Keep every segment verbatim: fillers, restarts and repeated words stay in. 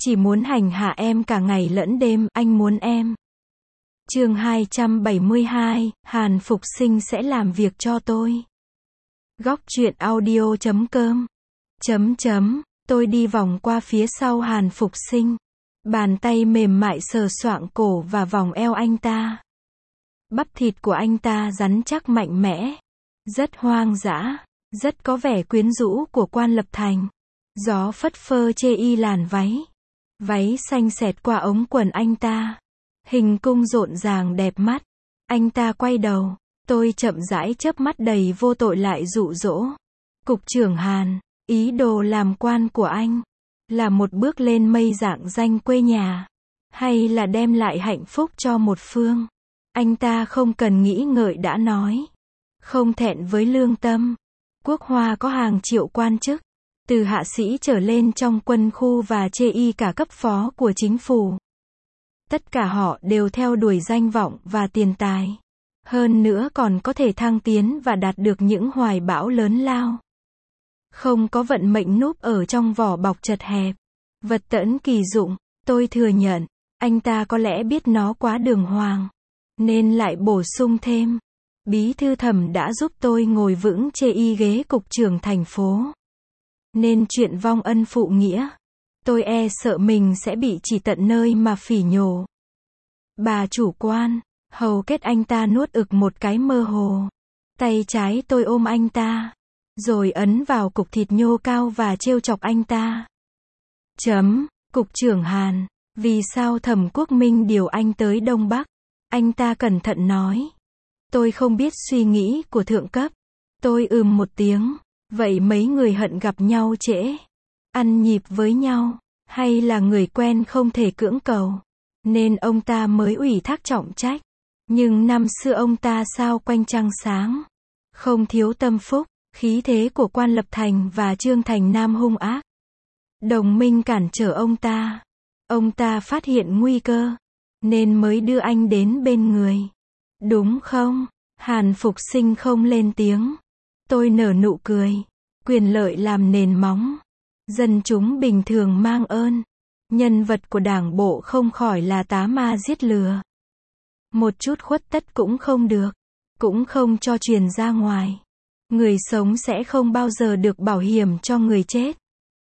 Chỉ muốn hành hạ em cả ngày lẫn đêm, anh muốn em. Chương hai trăm bảy mươi hai, Hàn Phục Sinh sẽ làm việc cho tôi. Góc truyện audio chấm com. Chấm chấm, tôi đi vòng qua phía sau Hàn Phục Sinh. Bàn tay mềm mại sờ soạng cổ và vòng eo anh ta. Bắp thịt của anh ta rắn chắc mạnh mẽ. Rất hoang dã, rất có vẻ quyến rũ của Quan Lập Thành. Gió phất phơ chê y làn váy. Váy xanh xẹt qua ống quần anh ta. Hình cung rộn ràng đẹp mắt. Anh ta quay đầu. Tôi chậm rãi chớp mắt đầy vô tội lại dụ dỗ. Cục trưởng Hàn, ý đồ làm quan của anh là một bước lên mây rạng danh quê nhà, hay là đem lại hạnh phúc cho một phương? Anh ta không cần nghĩ ngợi đã nói. Không thẹn với lương tâm. Quốc Hoa có hàng triệu quan chức, từ hạ sĩ trở lên trong quân khu và chê y cả cấp phó của chính phủ. Tất cả họ đều theo đuổi danh vọng và tiền tài. Hơn nữa còn có thể thăng tiến và đạt được những hoài bão lớn lao. Không có vận mệnh núp ở trong vỏ bọc chật hẹp. Vật tẫn kỳ dụng, tôi thừa nhận, anh ta có lẽ biết nó quá đường hoàng, nên lại bổ sung thêm. Bí thư Thẩm đã giúp tôi ngồi vững chê y ghế cục trưởng thành phố. Nên chuyện vong ân phụ nghĩa, tôi e sợ mình sẽ bị chỉ tận nơi mà phỉ nhổ. Bà chủ quan, hầu kết anh ta nuốt ực một cái mơ hồ. Tay trái tôi ôm anh ta, rồi ấn vào cục thịt nhô cao và trêu chọc anh ta. Chấm, Cục trưởng Hàn, vì sao Thẩm Quốc Minh điều anh tới Đông Bắc? Anh ta cẩn thận nói. Tôi không biết suy nghĩ của thượng cấp. Tôi ừm một tiếng. Vậy mấy người hận gặp nhau trễ, ăn nhịp với nhau, hay là người quen không thể cưỡng cầu, nên ông ta mới ủy thác trọng trách. Nhưng năm xưa ông ta sao quanh trăng sáng, không thiếu tâm phúc. Khí thế của Quan Lập Thành và Trương Thành Nam hung ác. Đồng minh cản trở ông ta. Ông ta phát hiện nguy cơ, nên mới đưa anh đến bên người. Đúng không? Hàn Phục Sinh không lên tiếng. Tôi nở nụ cười. Quyền lợi làm nền móng. Dân chúng bình thường mang ơn. Nhân vật của đảng bộ không khỏi là tá ma giết lừa. Một chút khuất tất cũng không được. Cũng không cho truyền ra ngoài. Người sống sẽ không bao giờ được bảo hiểm cho người chết.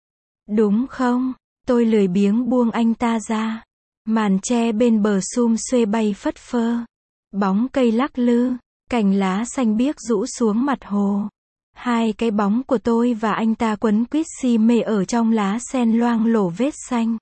Đúng không? Tôi lười biếng buông anh ta ra. Màn tre bên bờ sum xuê bay phất phơ. Bóng cây lắc lư, cành lá xanh biếc rũ xuống mặt hồ. Hai cái bóng của tôi và anh ta quấn quýt si mê ở trong lá sen loang lổ vết xanh.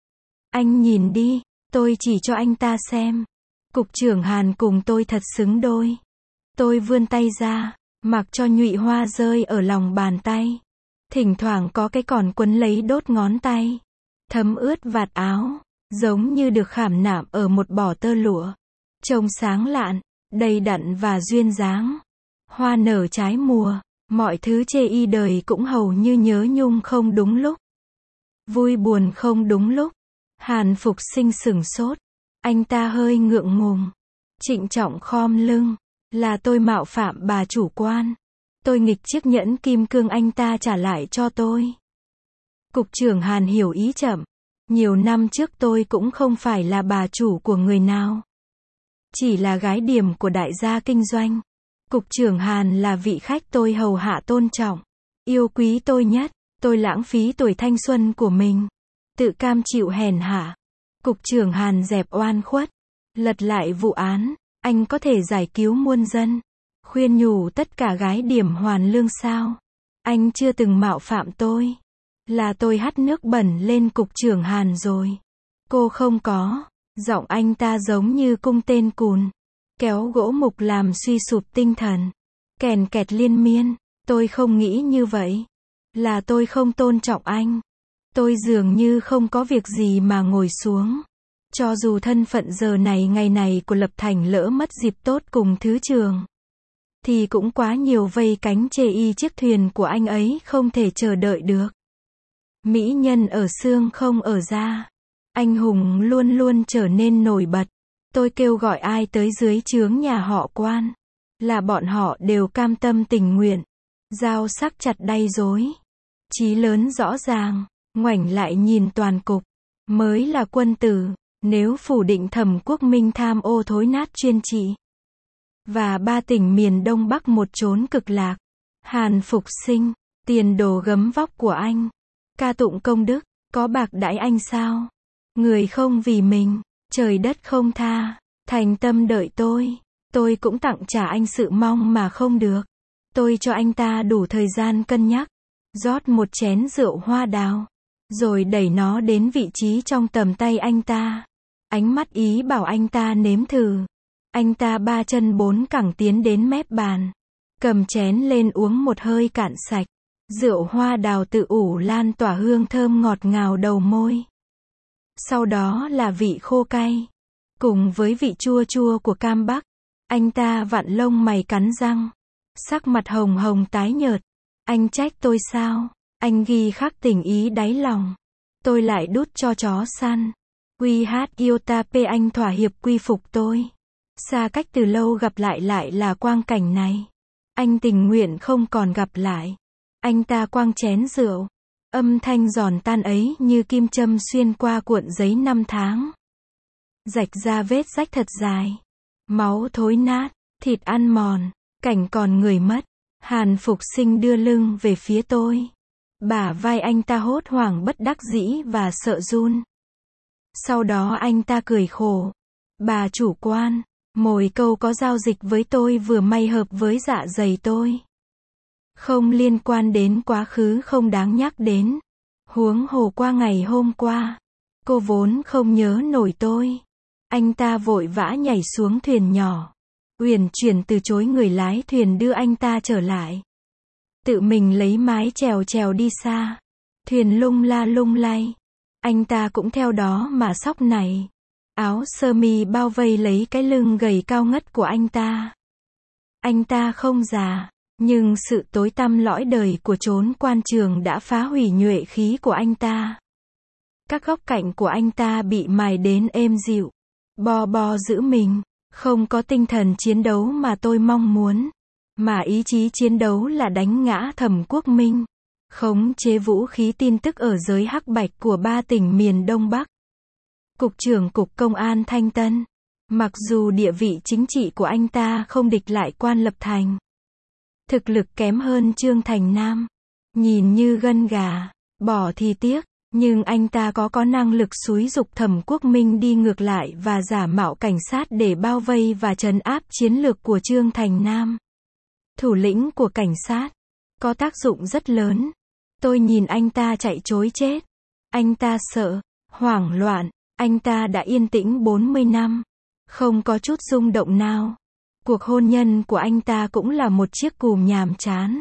Anh nhìn đi, tôi chỉ cho anh ta xem. Cục trưởng Hàn cùng tôi thật xứng đôi. Tôi vươn tay ra, mặc cho nhụy hoa rơi ở lòng bàn tay. Thỉnh thoảng có cái còn quấn lấy đốt ngón tay. Thấm ướt vạt áo, giống như được khảm nạm ở một bỏ tơ lụa. Trông sáng lạn, đầy đặn và duyên dáng. Hoa nở trái mùa, mọi thứ chê y đời cũng hầu như nhớ nhung không đúng lúc. Vui buồn không đúng lúc. Hàn Phục Sinh sửng sốt. Anh ta hơi ngượng ngùng. Trịnh trọng khom lưng. Là tôi mạo phạm bà chủ quan. Tôi nghịch chiếc nhẫn kim cương anh ta trả lại cho tôi. Cục trưởng Hàn hiểu ý chậm. Nhiều năm trước tôi cũng không phải là bà chủ của người nào. Chỉ là gái điểm của đại gia kinh doanh. Cục trưởng Hàn là vị khách tôi hầu hạ tôn trọng. Yêu quý tôi nhất. Tôi lãng phí tuổi thanh xuân của mình. Tự cam chịu hèn hạ. Cục trưởng Hàn dẹp oan khuất. Lật lại vụ án. Anh có thể giải cứu muôn dân. Khuyên nhủ tất cả gái điểm hoàn lương sao? Anh chưa từng mạo phạm tôi. Là tôi hắt nước bẩn lên cục trưởng Hàn rồi. Cô không có. Giọng anh ta giống như cung tên cùn. Kéo gỗ mục làm suy sụp tinh thần. Kèn kẹt liên miên. Tôi không nghĩ như vậy. Là tôi không tôn trọng anh. Tôi dường như không có việc gì mà ngồi xuống. Cho dù thân phận giờ này ngày này của Lập Thành lỡ mất dịp tốt cùng thứ trường, thì cũng quá nhiều vây cánh chê y chiếc thuyền của anh ấy không thể chờ đợi được. Mỹ nhân ở xương không ở da. Anh hùng luôn luôn trở nên nổi bật. Tôi kêu gọi ai tới dưới trướng nhà họ Quan, là bọn họ đều cam tâm tình nguyện. Dao sắc chặt đay dối. Chí lớn rõ ràng, ngoảnh lại nhìn toàn cục. mới là quân tử. Nếu phủ định Thẩm Quốc Minh tham ô thối nát chuyên trị và ba tỉnh miền Đông Bắc một chốn cực lạc, Hàn Phục Sinh, tiền đồ gấm vóc của anh, ca tụng công đức, có bạc đãi anh sao? Người không vì mình, trời đất không tha, thành tâm đợi tôi, tôi cũng tặng trả anh sự mong mà không được. Tôi cho anh ta đủ thời gian cân nhắc, rót một chén rượu hoa đào, rồi đẩy nó đến vị trí trong tầm tay anh ta. Ánh mắt ý bảo anh ta nếm thử. Anh ta ba chân bốn cẳng tiến đến mép bàn, cầm chén lên uống một hơi cạn sạch. Rượu hoa đào tự ủ lan tỏa hương thơm ngọt ngào đầu môi. Sau đó là vị khô cay, cùng với vị chua chua của cam Bắc. Anh ta vặn lông mày cắn răng, sắc mặt hồng hồng tái nhợt. Anh trách tôi sao? Anh ghi khắc tình ý đáy lòng. Tôi lại đút cho chó săn. Quy hát Iota P anh thỏa hiệp quy phục tôi. Xa cách từ lâu gặp lại lại là quang cảnh này. Anh tình nguyện không còn gặp lại. Anh ta quăng chén rượu. Âm thanh giòn tan ấy như kim châm xuyên qua cuộn giấy năm tháng. Rạch ra vết rách thật dài. Máu thối nát, thịt ăn mòn, cảnh còn người mất. Hàn Phục Sinh đưa lưng về phía tôi. Bả vai anh ta hốt hoảng bất đắc dĩ và sợ run. Sau đó anh ta cười khổ. Bà chủ quan, mồi câu có giao dịch với tôi vừa may hợp với dạ dày tôi. Không liên quan đến quá khứ không đáng nhắc đến. Huống hồ qua ngày hôm qua, cô vốn không nhớ nổi tôi. Anh ta vội vã nhảy xuống thuyền nhỏ. Uyển chuyển từ chối người lái thuyền đưa anh ta trở lại. Tự mình lấy mái chèo chèo đi xa. Thuyền lung la lung lay. Anh ta cũng theo đó mà sóc nảy. Áo sơ mi bao vây lấy cái lưng gầy cao ngất của anh ta. Anh ta không già, nhưng sự tối tăm lõi đời của chốn quan trường đã phá hủy nhuệ khí của anh ta. Các góc cạnh của anh ta bị mài đến êm dịu. Bo bo giữ mình. Không có tinh thần chiến đấu mà tôi mong muốn. Mà ý chí chiến đấu là đánh ngã Thẩm Quốc Minh. Khống chế vũ khí tin tức ở giới hắc bạch của ba tỉnh miền Đông Bắc. Cục trưởng Cục Công an Thanh Tân. Mặc dù địa vị chính trị của anh ta không địch lại Quan Lập Thành. Thực lực kém hơn Trương Thành Nam. Nhìn như gân gà, bỏ thì tiếc. Nhưng anh ta có có năng lực xúi giục Thẩm Quốc Minh đi ngược lại và giả mạo cảnh sát để bao vây và trấn áp chiến lược của Trương Thành Nam. Thủ lĩnh của cảnh sát. Có tác dụng rất lớn. Tôi nhìn anh ta chạy trối chết. Anh ta sợ, hoảng loạn. Anh ta đã yên tĩnh bốn mươi năm. Không có chút rung động nào. Cuộc hôn nhân của anh ta cũng là một chiếc cùm nhàm chán.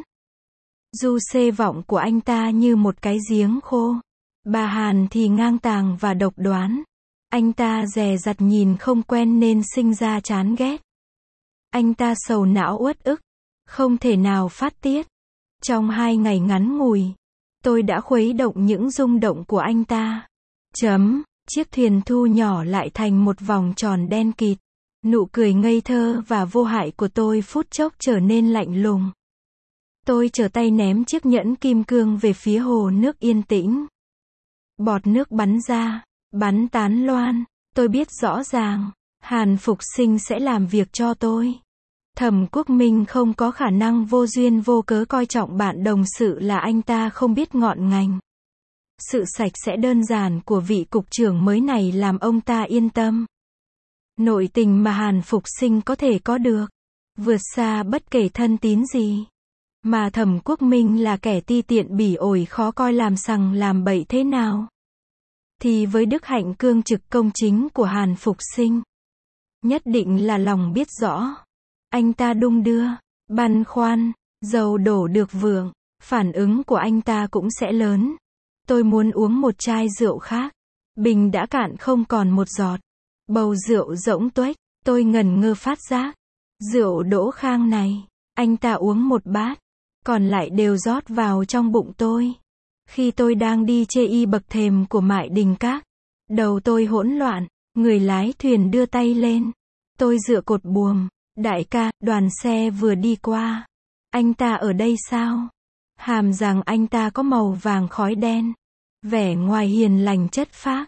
Du xê vọng của anh ta như một cái giếng khô. Bà Hàn thì ngang tàng và độc đoán. Anh ta dè dặt nhìn không quen nên sinh ra chán ghét. Anh ta sầu não uất ức, không thể nào phát tiết. Trong hai ngày ngắn ngủi, tôi đã khuấy động những rung động của anh ta. Chấm, chiếc thuyền thu nhỏ lại thành một vòng tròn đen kịt. Nụ cười ngây thơ và vô hại của tôi phút chốc trở nên lạnh lùng. Tôi trở tay ném chiếc nhẫn kim cương về phía hồ nước yên tĩnh. Bọt nước bắn ra, bắn tán loan. Tôi biết rõ ràng, Hàn Phục Sinh sẽ làm việc cho tôi. Thẩm Quốc Minh không có khả năng vô duyên vô cớ coi trọng bạn đồng sự là anh ta không biết ngọn ngành. Sự sạch sẽ đơn giản của vị cục trưởng mới này làm ông ta yên tâm. Nội tình mà Hàn Phục Sinh có thể có được, vượt xa bất kể thân tín gì. Mà Thẩm Quốc Minh là kẻ ti tiện bỉ ổi khó coi làm sằng làm bậy thế nào. Thì với đức hạnh cương trực công chính của Hàn Phục Sinh, nhất định là lòng biết rõ. Anh ta đung đưa, băn khoăn, dầu đổ được vượng, phản ứng của anh ta cũng sẽ lớn. Tôi muốn uống một chai rượu khác. Bình đã cạn không còn một giọt. Bầu rượu rỗng tuếch, tôi ngần ngơ phát giác. Rượu đỗ khang này, anh ta uống một bát, còn lại đều rót vào trong bụng tôi. Khi tôi đang đi chê y bậc thềm của Mại Đình Các, đầu tôi hỗn loạn, người lái thuyền đưa tay lên. Tôi dựa cột buồm, đại ca, đoàn xe vừa đi qua. Anh ta ở đây sao? Hàm rằng anh ta có màu vàng khói đen, vẻ ngoài hiền lành chất phác,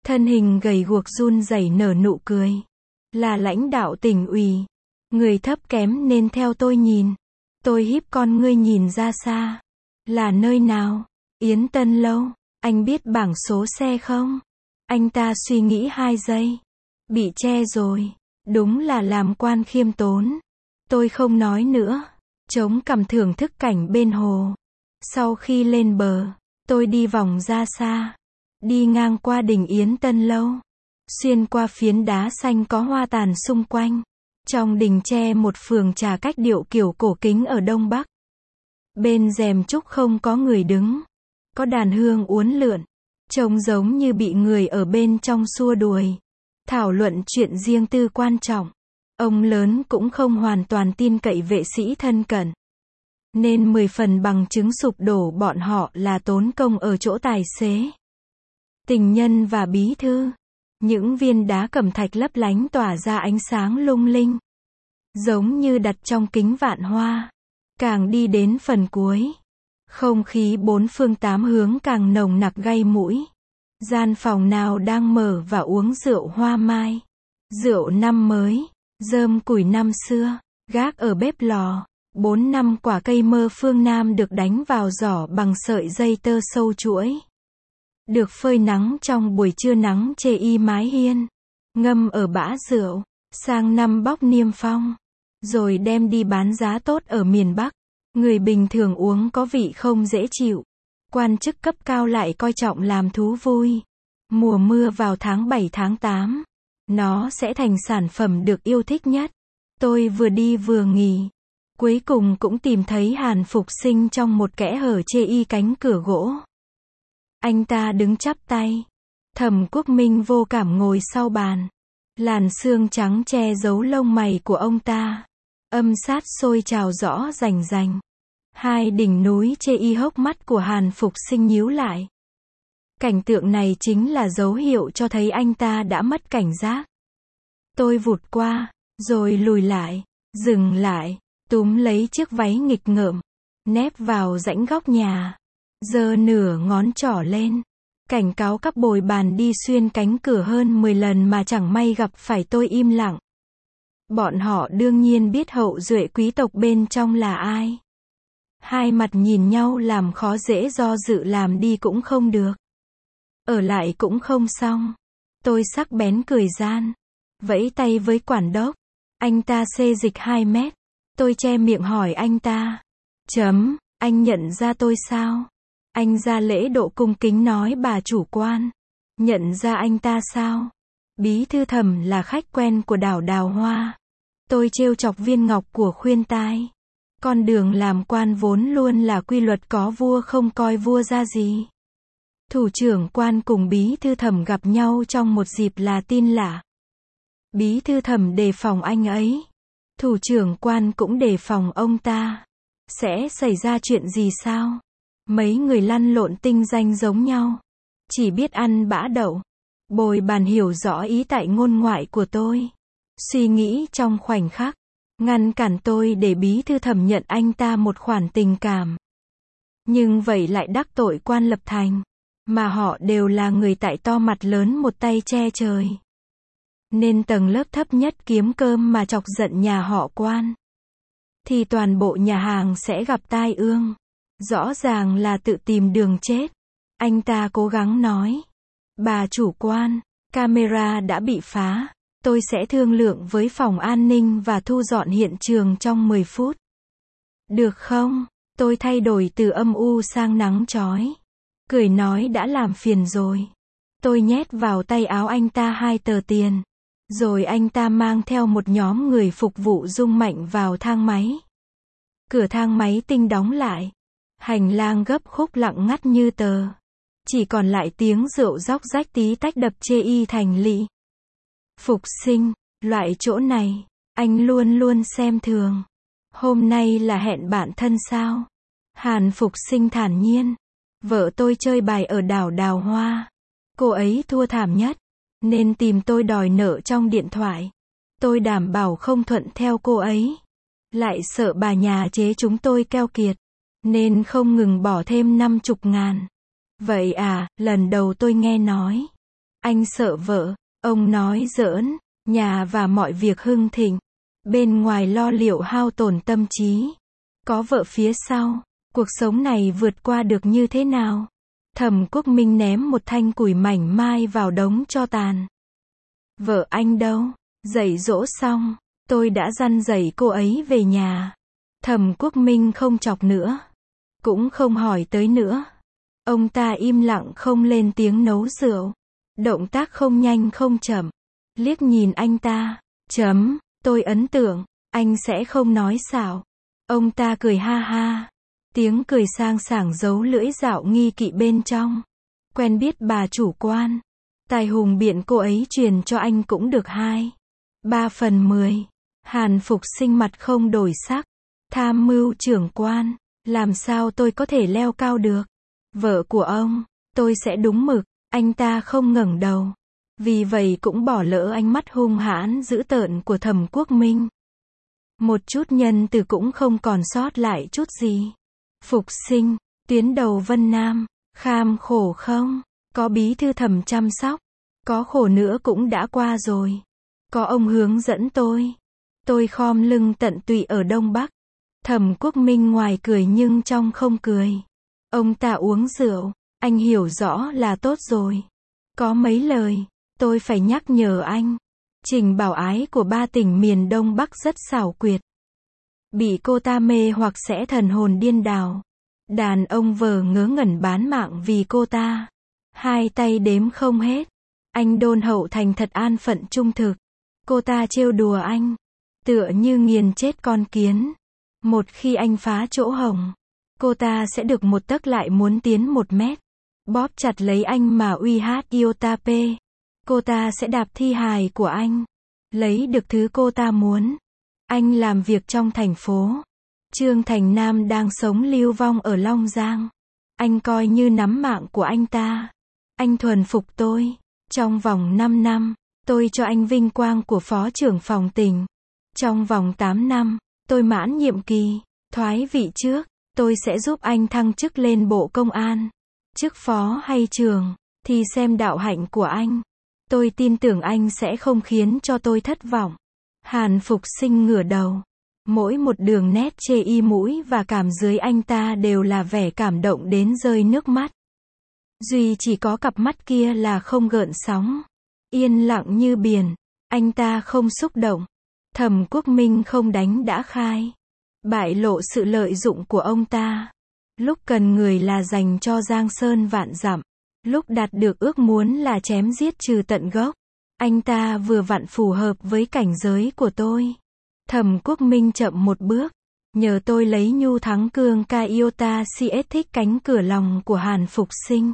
Thân hình gầy guộc run rẩy nở nụ cười. Là lãnh đạo tỉnh ủy. Người thấp kém nên theo tôi nhìn. Tôi híp con ngươi nhìn ra xa. Là nơi nào? Yến Tân Lâu. Anh biết bảng số xe không? Anh ta suy nghĩ hai giây. Bị che rồi. Đúng là làm quan khiêm tốn. Tôi không nói nữa. Chống cằm thưởng thức cảnh bên hồ. Sau khi lên bờ, tôi đi vòng ra xa. Đi ngang qua đỉnh Yến Tân Lâu. Xuyên qua phiến đá xanh có hoa tàn xung quanh. Trong đình tre một phường trà cách điệu kiểu cổ kính ở Đông Bắc. Bên rèm trúc không có người đứng. Có đàn hương uốn lượn. Trông giống như bị người ở bên trong xua đuổi. Thảo luận chuyện riêng tư quan trọng. Ông lớn cũng không hoàn toàn tin cậy vệ sĩ thân cận. Nên mười phần bằng chứng sụp đổ bọn họ là tốn công ở chỗ tài xế. Tình nhân và bí thư. Những viên đá cẩm thạch lấp lánh tỏa ra ánh sáng lung linh. Giống như đặt trong kính vạn hoa. Càng đi đến phần cuối. Không khí bốn phương tám hướng càng nồng nặc gây mũi. Gian phòng nào đang mở và uống rượu hoa mai. Rượu năm mới. Rơm củi năm xưa. Gác ở bếp lò. Bốn năm quả cây mơ phương Nam được đánh vào giỏ bằng sợi dây tơ sâu chuỗi. Được phơi nắng trong buổi trưa nắng chê y mái hiên. Ngâm ở bã rượu. Sang năm bóc niêm phong. Rồi đem đi bán giá tốt ở miền Bắc. Người bình thường uống có vị không dễ chịu. Quan chức cấp cao lại coi trọng làm thú vui. Mùa mưa vào tháng bảy tháng tám. Nó sẽ thành sản phẩm được yêu thích nhất. Tôi vừa đi vừa nghỉ. Cuối cùng cũng tìm thấy Hàn Phục Sinh trong một kẽ hở chê y cánh cửa gỗ. Anh ta đứng chắp tay. Thẩm Quốc Minh vô cảm ngồi sau bàn. Làn xương trắng che giấu lông mày của ông ta. Âm sát sôi trào rõ rành rành. Hai đỉnh núi chê y hốc mắt của Hàn Phục Sinh nhíu lại. Cảnh tượng này chính là dấu hiệu cho thấy anh ta đã mất cảnh giác. Tôi vụt qua, rồi lùi lại, dừng lại, túm lấy chiếc váy nghịch ngợm, nép vào rãnh góc nhà, giơ nửa ngón trỏ lên, cảnh cáo các bồi bàn đi xuyên cánh cửa hơn mười lần mà chẳng may gặp phải tôi im lặng. Bọn họ đương nhiên biết hậu duệ quý tộc bên trong là ai. Hai mặt nhìn nhau làm khó dễ do dự làm đi cũng không được. Ở lại cũng không xong. Tôi sắc bén cười gian. Vẫy tay với quản đốc. Anh ta xê dịch hai mét. Tôi che miệng hỏi anh ta. Chấm, anh nhận ra tôi sao? Anh ra lễ độ cung kính nói bà chủ quan. Nhận ra anh ta sao? Bí thư Thẩm là khách quen của đảo Đào Hoa. Tôi trêu chọc viên ngọc của khuyên tai. Con đường làm quan vốn luôn là quy luật có vua không coi vua ra gì. Thủ trưởng quan cùng bí thư Thẩm gặp nhau trong một dịp là tin lạ. Bí thư Thẩm đề phòng anh ấy. Thủ trưởng quan cũng đề phòng ông ta. Sẽ xảy ra chuyện gì sao? Mấy người lăn lộn tinh danh giống nhau. Chỉ biết ăn bã đậu. Bồi bàn hiểu rõ ý tại ngôn ngoại của tôi. Suy nghĩ trong khoảnh khắc. Ngăn cản tôi để bí thư Thẩm nhận anh ta một khoản tình cảm. Nhưng vậy lại đắc tội quan lập thành. Mà họ đều là người tại to mặt lớn một tay che trời. Nên tầng lớp thấp nhất kiếm cơm mà chọc giận nhà họ quan. Thì toàn bộ nhà hàng sẽ gặp tai ương. Rõ ràng là tự tìm đường chết. Anh ta cố gắng nói. Bà chủ quan, camera đã bị phá. Tôi sẽ thương lượng với phòng an ninh và thu dọn hiện trường trong mười phút. Được không? Tôi thay đổi từ âm u sang nắng chói. Cười nói đã làm phiền rồi. Tôi nhét vào tay áo anh ta hai tờ tiền. Rồi anh ta mang theo một nhóm người phục vụ rung mạnh vào thang máy. Cửa thang máy tinh đóng lại. Hành lang gấp khúc lặng ngắt như tờ. Chỉ còn lại tiếng rượu róc rách tí tách đập chê y thành lị. Phục Sinh, loại chỗ này, anh luôn luôn xem thường. Hôm nay là hẹn bạn thân sao? Hàn Phục Sinh thản nhiên. Vợ tôi chơi bài ở đảo Đào Hoa. Cô ấy thua thảm nhất. Nên tìm tôi đòi nợ trong điện thoại. Tôi đảm bảo không thuận theo cô ấy. Lại sợ bà nhà chế chúng tôi keo kiệt. Nên không ngừng bỏ thêm năm chục ngàn. Vậy à, lần đầu tôi nghe nói. Anh sợ vợ. Ông nói giỡn. Nhà và mọi việc hưng thịnh. Bên ngoài lo liệu hao tổn tâm trí. Có vợ phía sau. Cuộc sống này vượt qua được như thế nào? Thẩm Quốc Minh ném một thanh củi mảnh mai vào đống tro tàn. Vợ anh đâu? Dạy dỗ xong. Tôi đã dăn dạy cô ấy về nhà. Thẩm Quốc Minh không chọc nữa. Cũng không hỏi tới nữa. Ông ta im lặng không lên tiếng nấu rượu. Động tác không nhanh không chậm. Liếc nhìn anh ta. Chấm. Tôi ấn tượng. Anh sẽ không nói xạo. Ông ta cười ha ha. Tiếng cười sang sảng giấu lưỡi dạo nghi kỵ bên trong. Quen biết bà chủ quan. Tài hùng biện cô ấy truyền cho anh cũng được hai. Ba phần mười. Hàn Phục Sinh mặt không đổi sắc. Tham mưu trưởng quan. Làm sao tôi có thể leo cao được? Vợ của ông. Tôi sẽ đúng mực. Anh ta không ngẩng đầu. Vì vậy cũng bỏ lỡ ánh mắt hung hãn dữ tợn của Thẩm Quốc Minh. Một chút nhân từ cũng không còn sót lại chút gì. Phục Sinh. Tuyến đầu Vân Nam. Kham khổ không? Có bí thư Thẩm chăm sóc. Có khổ nữa cũng đã qua rồi. Có ông hướng dẫn tôi. Tôi khom lưng tận tụy ở Đông Bắc. Thẩm Quốc Minh ngoài cười nhưng trong không cười. Ông ta uống rượu. Anh hiểu rõ là tốt rồi. Có mấy lời. Tôi phải nhắc nhở anh. Trình Bảo Ái của ba tỉnh miền Đông Bắc rất xảo quyệt. Bị cô ta mê hoặc sẽ thần hồn điên đảo. Đàn ông vờ ngớ ngẩn bán mạng vì cô ta. Hai tay đếm không hết. Anh đôn hậu thành thật an phận trung thực. Cô ta trêu đùa anh. Tựa như nghiền chết con kiến. Một khi anh phá chỗ hổng. Cô ta sẽ được một tấc lại muốn tiến một mét. Bóp chặt lấy anh mà uy hát iota p. Cô ta sẽ đạp thi hài của anh. Lấy được thứ cô ta muốn. Anh làm việc trong thành phố. Trương Thành Nam đang sống lưu vong ở Long Giang. Anh coi như nắm mạng của anh ta. Anh thuần phục tôi. Trong vòng năm năm, tôi cho anh vinh quang của phó trưởng phòng tỉnh. Trong vòng tám năm, tôi mãn nhiệm kỳ. Thoái vị trước, tôi sẽ giúp anh thăng chức lên Bộ Công an. Chức phó hay trưởng, thì xem đạo hạnh của anh. Tôi tin tưởng anh sẽ không khiến cho tôi thất vọng. Hàn Phục Sinh ngửa đầu. Mỗi một đường nét chê y mũi và cảm dưới anh ta đều là vẻ cảm động đến rơi nước mắt. Duy chỉ có cặp mắt kia là không gợn sóng. Yên lặng như biển. Anh ta không xúc động. Thẩm Quốc Minh không đánh đã khai. Bại lộ sự lợi dụng của ông ta. Lúc cần người là dành cho giang sơn vạn dặm. Lúc đạt được ước muốn là chém giết trừ tận gốc. Anh ta vừa vặn phù hợp với cảnh giới của tôi. Thẩm Quốc Minh chậm một bước. Nhờ tôi lấy nhu thắng cương ca iota cs thích cánh cửa lòng của Hàn Phục Sinh.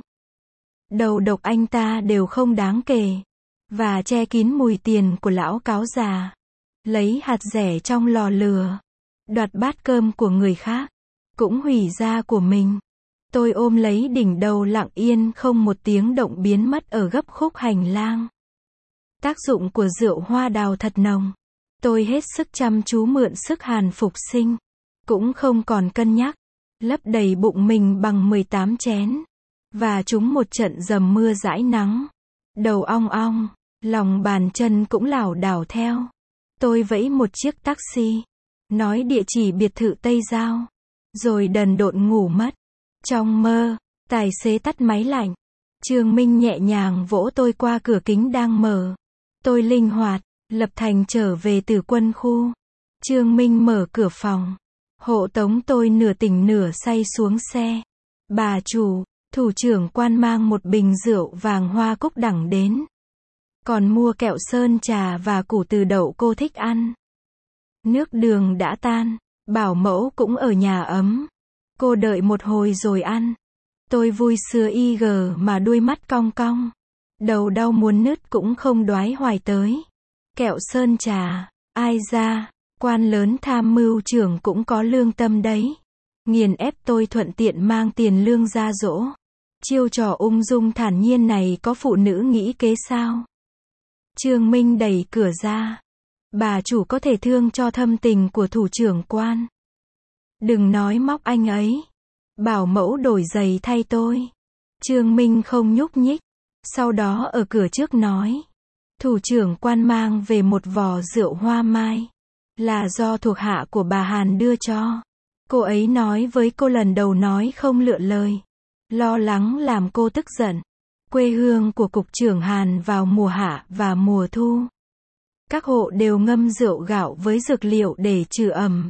Đầu độc anh ta đều không đáng kể. Và che kín mùi tiền của lão cáo già. Lấy hạt rẻ trong lò lửa. Đoạt bát cơm của người khác. Cũng hủy da của mình. Tôi ôm lấy đỉnh đầu lặng yên không một tiếng động biến mất ở gấp khúc hành lang. Tác dụng của rượu hoa đào thật nồng. Tôi hết sức chăm chú mượn sức Hàn Phục Sinh. Cũng không còn cân nhắc. Lấp đầy bụng mình bằng mười tám chén. Và trúng một trận dầm mưa dãi nắng. Đầu ong ong. Lòng bàn chân cũng lảo đảo theo. Tôi vẫy một chiếc taxi. Nói địa chỉ biệt thự Tây Giao. Rồi đần độn ngủ mất. Trong mơ, tài xế tắt máy lạnh. Trương Minh nhẹ nhàng vỗ tôi qua cửa kính đang mở. Tôi linh hoạt, lập thành trở về từ quân khu. Trương Minh mở cửa phòng. Hộ tống tôi nửa tỉnh nửa say xuống xe. Bà chủ, thủ trưởng quan mang một bình rượu vàng hoa cúc đẳng đến. Còn mua kẹo sơn trà và củ từ đậu cô thích ăn. Nước đường đã tan. Bảo mẫu cũng ở nhà ấm. Cô đợi một hồi rồi ăn. Tôi vui sưa y gờ mà đuôi mắt cong cong. Đầu đau muốn nứt cũng không đoái hoài tới. Kẹo sơn trà, ai ra, quan lớn tham mưu trưởng cũng có lương tâm đấy. Nghiền ép tôi thuận tiện mang tiền lương ra dỗ. Chiêu trò ung dung thản nhiên này có phụ nữ nghĩ kế sao? Trương Minh đẩy cửa ra. Bà chủ có thể thương cho thâm tình của thủ trưởng quan. Đừng nói móc anh ấy. Bảo mẫu đổi giày thay tôi. Trương Minh không nhúc nhích. Sau đó ở cửa trước nói. Thủ trưởng quan mang về một vò rượu hoa mai. Là do thuộc hạ của bà Hàn đưa cho. Cô ấy nói với cô lần đầu nói không lựa lời. Lo lắng làm cô tức giận. Quê hương của cục trưởng Hàn vào mùa hạ và mùa thu. Các hộ đều ngâm rượu gạo với dược liệu để trừ ẩm.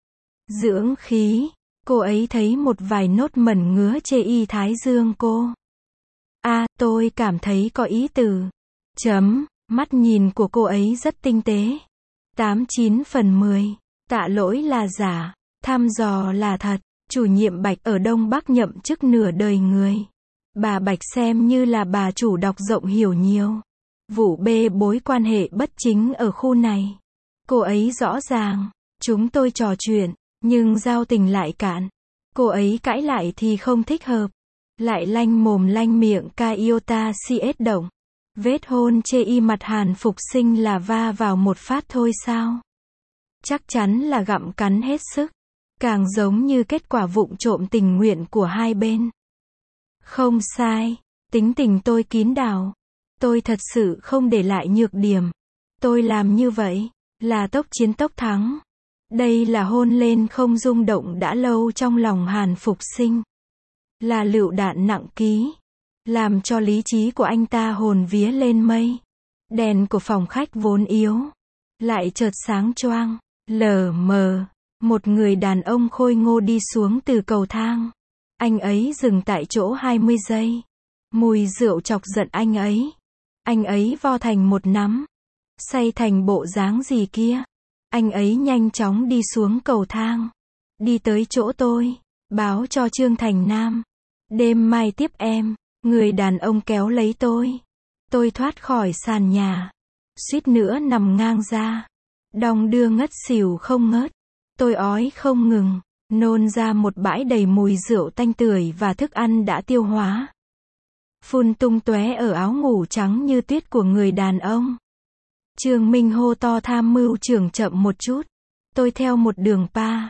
Dưỡng khí. Cô ấy thấy một vài nốt mẩn ngứa chê y thái dương cô. A, à, tôi cảm thấy có ý từ. Chấm, mắt nhìn của cô ấy rất tinh tế. Tám chín phần mười. Tạ lỗi là giả. Thăm dò là thật. Chủ nhiệm Bạch ở Đông Bắc nhậm chức nửa đời người. Bà Bạch xem như là bà chủ đọc rộng hiểu nhiều. Vụ bê bối quan hệ bất chính ở khu này. Cô ấy rõ ràng. Chúng tôi trò chuyện. Nhưng giao tình lại cạn. Cô ấy cãi lại thì không thích hợp. Lại lanh mồm lanh miệng ca iota cs động. Vết hôn chê y mặt Hàn Phục Sinh là va vào một phát thôi sao? Chắc chắn là gặm cắn hết sức. Càng giống như kết quả vụng trộm tình nguyện của hai bên. Không sai. Tính tình tôi kín đáo. Tôi thật sự không để lại nhược điểm. Tôi làm như vậy là tốc chiến tốc thắng. Đây là hôn lên không rung động đã lâu trong lòng Hàn Phục Sinh. Là lựu đạn nặng ký. Làm cho lý trí của anh ta hồn vía lên mây. Đèn của phòng khách vốn yếu. Lại chợt sáng choang. Lờ mờ. Một người đàn ông khôi ngô đi xuống từ cầu thang. Anh ấy dừng tại chỗ hai mươi giây. Mùi rượu chọc giận anh ấy. Anh ấy vo thành một nắm. Say thành bộ dáng gì kia. Anh ấy nhanh chóng đi xuống cầu thang. Đi tới chỗ tôi. Báo cho Trương Thành Nam. Đêm mai tiếp em. Người đàn ông kéo lấy tôi. Tôi thoát khỏi sàn nhà. Suýt nữa nằm ngang ra. Đong đưa ngất xỉu không ngớt. Tôi ói không ngừng. Nôn ra một bãi đầy mùi rượu tanh tưởi và thức ăn đã tiêu hóa. Phun tung tóe ở áo ngủ trắng như tuyết của người đàn ông. Trương Minh hô to tham mưu trưởng chậm một chút. Tôi theo một đường pa.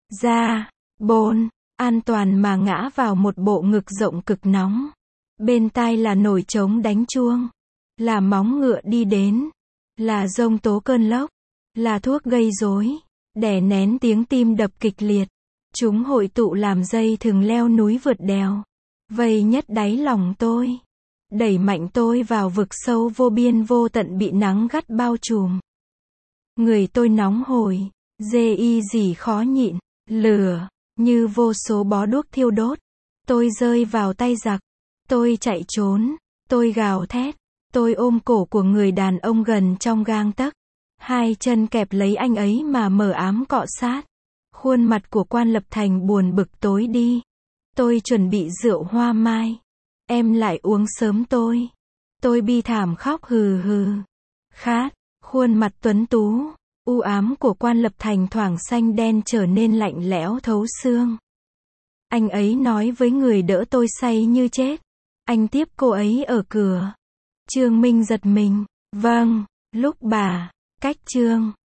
Ra. Bồn. An toàn mà ngã vào một bộ ngực rộng cực nóng. Bên tai là nổi trống đánh chuông. Là móng ngựa đi đến. Là giông tố cơn lốc. Là thuốc gây rối. Đè nén tiếng tim đập kịch liệt. Chúng hội tụ làm dây thừng leo núi vượt đèo. Vây nhất đáy lòng tôi. Đẩy mạnh tôi vào vực sâu vô biên vô tận bị nắng gắt bao trùm. Người tôi nóng hổi. Dê y gì khó nhịn. Lửa. Như vô số bó đuốc thiêu đốt. Tôi rơi vào tay giặc. Tôi chạy trốn. Tôi gào thét. Tôi ôm cổ của người đàn ông gần trong gang tấc. Hai chân kẹp lấy anh ấy mà mờ ám cọ sát. Khuôn mặt của Quan Lập Thành buồn bực tối đi. Tôi chuẩn bị rượu hoa mai. Em lại uống sớm tôi. Tôi bi thảm khóc hừ hừ. Khát. Khuôn mặt tuấn tú, u ám của Quan Lập Thành thoảng xanh đen trở nên lạnh lẽo thấu xương. Anh ấy nói với người đỡ tôi say như chết. Anh tiếp cô ấy ở cửa. Trương Minh giật mình. Vâng, lúc bà, cách Trương.